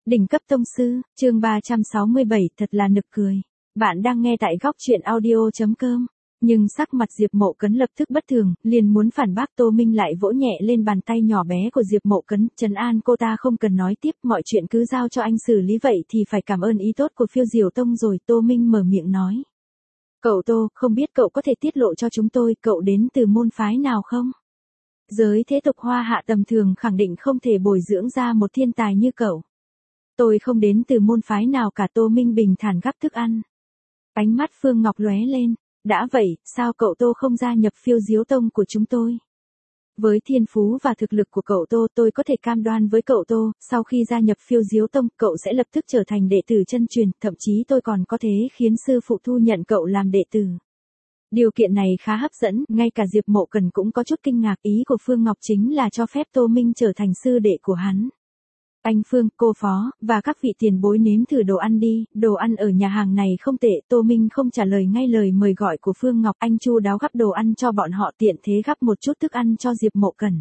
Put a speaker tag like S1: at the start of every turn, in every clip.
S1: Đỉnh cấp tông sư, chương 367, thật là nực cười. Bạn đang nghe tại góc truyện audio.com. Nhưng sắc mặt Diệp Mộ Cấn lập tức bất thường, liền muốn phản bác. Tô Minh lại vỗ nhẹ lên bàn tay nhỏ bé của Diệp Mộ Cấn, trấn an cô ta không cần nói tiếp, mọi chuyện cứ giao cho anh xử lý, vậy thì phải cảm ơn ý tốt của Phiêu Diều Tông rồi. Tô Minh mở miệng nói. Cậu Tô, không biết cậu có thể tiết lộ cho chúng tôi, cậu đến từ môn phái nào không? Giới thế tục Hoa Hạ tầm thường khẳng định không thể bồi dưỡng ra một thiên tài như cậu. Tôi không đến từ môn phái nào cả. Tô Minh bình thản gắp thức ăn. Ánh mắt Phương Ngọc lóe lên. Đã vậy, sao cậu Tô không gia nhập Phiêu Diếu Tông của chúng tôi? Với thiên phú và thực lực của cậu Tô, tôi có thể cam đoan với cậu Tô, sau khi gia nhập Phiêu Diếu Tông, cậu sẽ lập tức trở thành đệ tử chân truyền, thậm chí tôi còn có thể khiến sư phụ thu nhận cậu làm đệ tử. Điều kiện này khá hấp dẫn, ngay cả Diệp Mộ Cẩn cũng có chút kinh ngạc. Ý của Phương Ngọc chính là cho phép Tô Minh trở thành sư đệ của hắn. Anh Phương, cô Phó, và các vị tiền bối nếm thử đồ ăn đi, đồ ăn ở nhà hàng này không tệ. Tô Minh không trả lời ngay lời mời gọi của Phương Ngọc, anh chu đáo gắp đồ ăn cho bọn họ, tiện thế gắp một chút thức ăn cho Diệp Mộ Cẩn.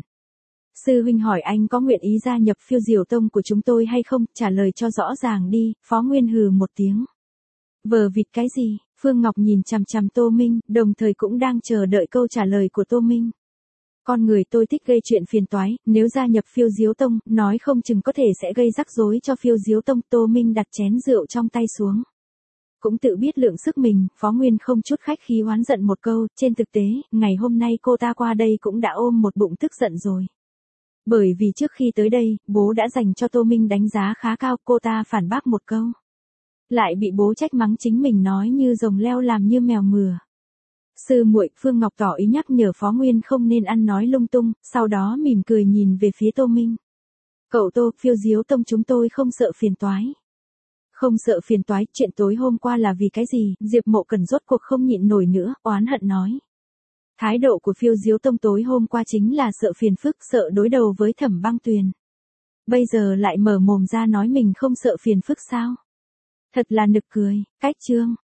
S1: Sư huynh hỏi anh có nguyện ý gia nhập Phiêu Diều Tông của chúng tôi hay không, trả lời cho rõ ràng đi. Phó Nguyên hừ một tiếng. Vờ vịt cái gì? Phương Ngọc nhìn chằm chằm Tô Minh, đồng thời cũng đang chờ đợi câu trả lời của Tô Minh. Con người tôi thích gây chuyện phiền toái, nếu gia nhập Phiêu Diếu Tông, nói không chừng có thể sẽ gây rắc rối cho Phiêu Diếu Tông. Tô Minh đặt chén rượu trong tay xuống. Cũng tự biết lượng sức mình, Phó Nguyên không chút khách khí oán giận một câu, trên thực tế, ngày hôm nay cô ta qua đây cũng đã ôm một bụng tức giận rồi. Bởi vì trước khi tới đây, bố đã dành cho Tô Minh đánh giá khá cao, cô ta phản bác một câu. Lại bị bố trách mắng chính mình nói như rồng leo làm như mèo mửa. Sư muội, Phương Ngọc tỏ ý nhắc nhở Phó Nguyên không nên ăn nói lung tung, sau đó mỉm cười nhìn về phía Tô Minh. Cậu Tô, Phiêu Diếu Tông chúng tôi không sợ phiền toái. Không sợ phiền toái, chuyện tối hôm qua là vì cái gì? Diệp Mộ Cẩn rốt cuộc không nhịn nổi nữa, oán hận nói. Thái độ của Phiêu Diếu Tông tối hôm qua chính là sợ phiền phức, sợ đối đầu với Thẩm Băng Tuyền. Bây giờ lại mở mồm ra nói mình không sợ phiền phức sao? Thật là nực cười. Cách chương.